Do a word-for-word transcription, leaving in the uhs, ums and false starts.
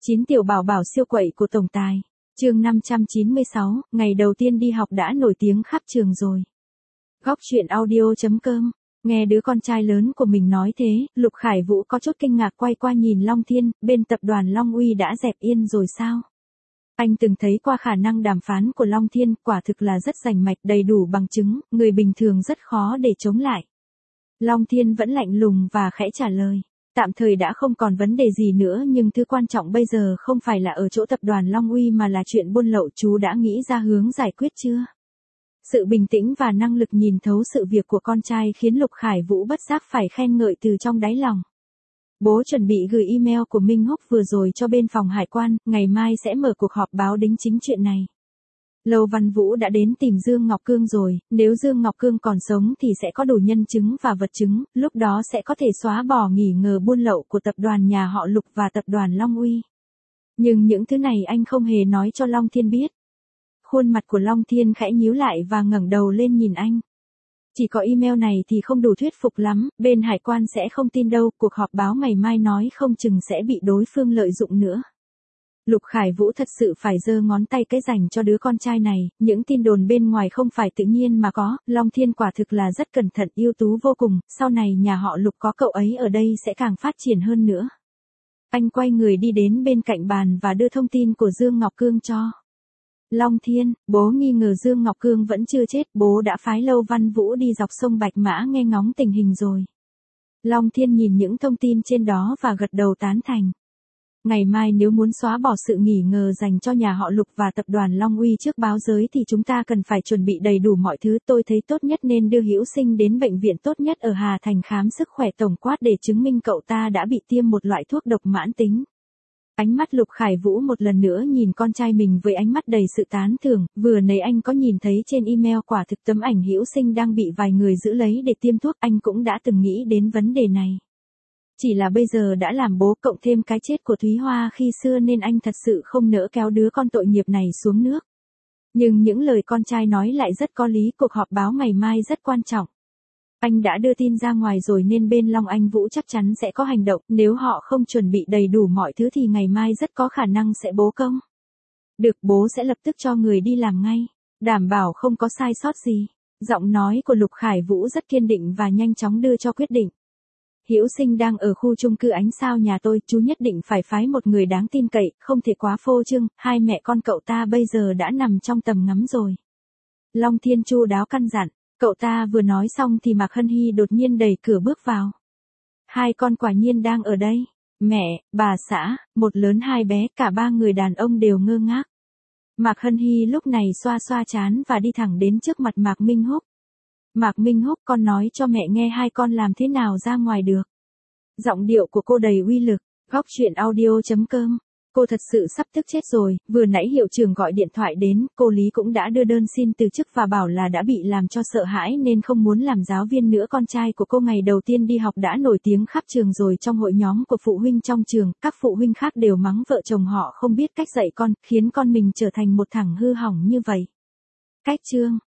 chín tiểu bảo bảo siêu quậy của tổng tài. Chương năm trăm chín mươi sáu, ngày đầu tiên đi học đã nổi tiếng khắp trường rồi. Góc truyện audio chấm com. Nghe đứa con trai lớn của mình nói thế, Lục Khải Vũ có chút kinh ngạc quay qua nhìn Long Thiên, bên tập đoàn Long Uy đã dẹp yên rồi sao? Anh từng thấy qua khả năng đàm phán của Long Thiên, quả thực là rất rành mạch, đầy đủ bằng chứng, người bình thường rất khó để chống lại. Long Thiên vẫn lạnh lùng và khẽ trả lời. Tạm thời đã không còn vấn đề gì nữa, nhưng thứ quan trọng bây giờ không phải là ở chỗ tập đoàn Long Uy mà là chuyện buôn lậu, chú đã nghĩ ra hướng giải quyết chưa? Sự bình tĩnh và năng lực nhìn thấu sự việc của con trai khiến Lục Khải Vũ bất giác phải khen ngợi từ trong đáy lòng. Bố chuẩn bị gửi email của Minh Húc vừa rồi cho bên phòng hải quan, ngày mai sẽ mở cuộc họp báo đính chính chuyện này. Lâu Văn Vũ đã đến tìm Dương Ngọc Cương rồi, nếu Dương Ngọc Cương còn sống thì sẽ có đủ nhân chứng và vật chứng, lúc đó sẽ có thể xóa bỏ nghi ngờ buôn lậu của tập đoàn nhà họ Lục và tập đoàn Long Uy. Nhưng những thứ này anh không hề nói cho Long Thiên biết. Khuôn mặt của Long Thiên khẽ nhíu lại và ngẩng đầu lên nhìn anh. Chỉ có email này thì không đủ thuyết phục lắm, bên hải quan sẽ không tin đâu, cuộc họp báo ngày mai nói không chừng sẽ bị đối phương lợi dụng nữa. Lục Khải Vũ thật sự phải giơ ngón tay cái dành cho đứa con trai này, những tin đồn bên ngoài không phải tự nhiên mà có, Long Thiên quả thực là rất cẩn thận, ưu tú vô cùng, sau này nhà họ Lục có cậu ấy ở đây sẽ càng phát triển hơn nữa. Anh quay người đi đến bên cạnh bàn và đưa thông tin của Dương Ngọc Cương cho Long Thiên. Bố nghi ngờ Dương Ngọc Cương vẫn chưa chết, bố đã phái Lâu Văn Vũ đi dọc sông Bạch Mã nghe ngóng tình hình rồi. Long Thiên nhìn những thông tin trên đó và gật đầu tán thành. Ngày mai nếu muốn xóa bỏ sự nghi ngờ dành cho nhà họ Lục và tập đoàn Long Uy trước báo giới thì chúng ta cần phải chuẩn bị đầy đủ mọi thứ. Tôi thấy tốt nhất nên đưa Hữu Sinh đến bệnh viện tốt nhất ở Hà Thành khám sức khỏe tổng quát để chứng minh cậu ta đã bị tiêm một loại thuốc độc mãn tính. Ánh mắt Lục Khải Vũ một lần nữa nhìn con trai mình với ánh mắt đầy sự tán thưởng, vừa nãy anh có nhìn thấy trên email quả thực tấm ảnh Hữu Sinh đang bị vài người giữ lấy để tiêm thuốc, anh cũng đã từng nghĩ đến vấn đề này. Chỉ là bây giờ đã làm bố cộng thêm cái chết của Thúy Hoa khi xưa nên anh thật sự không nỡ kéo đứa con tội nghiệp này xuống nước. Nhưng những lời con trai nói lại rất có lý, cuộc họp báo ngày mai rất quan trọng. Anh đã đưa tin ra ngoài rồi nên bên Long Anh Vũ chắc chắn sẽ có hành động, nếu họ không chuẩn bị đầy đủ mọi thứ thì ngày mai rất có khả năng sẽ bố công. Được, bố sẽ lập tức cho người đi làm ngay, đảm bảo không có sai sót gì. Giọng nói của Lục Khải Vũ rất kiên định và nhanh chóng đưa cho quyết định. Hữu Sinh đang ở khu chung cư Ánh Sao nhà tôi, chú nhất định phải phái một người đáng tin cậy, không thể quá phô trương, hai mẹ con cậu ta bây giờ đã nằm trong tầm ngắm rồi. Long Thiên chu đáo căn dặn, cậu ta vừa nói xong thì Mạc Hân Hy đột nhiên đẩy cửa bước vào. Hai con quả nhiên đang ở đây, mẹ, bà xã, một lớn hai bé, cả ba người đàn ông đều ngơ ngác. Mạc Hân Hy lúc này xoa xoa trán và đi thẳng đến trước mặt Mạc Minh Húc. Mạc Minh Húc, con nói cho mẹ nghe hai con làm thế nào ra ngoài được. Giọng điệu của cô đầy uy lực. Góc truyện audio chấm com. Cô thật sự sắp tức chết rồi, vừa nãy hiệu trưởng gọi điện thoại đến, cô Lý cũng đã đưa đơn xin từ chức và bảo là đã bị làm cho sợ hãi nên không muốn làm giáo viên nữa. Con trai của cô ngày đầu tiên đi học đã nổi tiếng khắp trường rồi, trong hội nhóm của phụ huynh trong trường, các phụ huynh khác đều mắng vợ chồng họ không biết cách dạy con, khiến con mình trở thành một thằng hư hỏng như vậy. Cách chương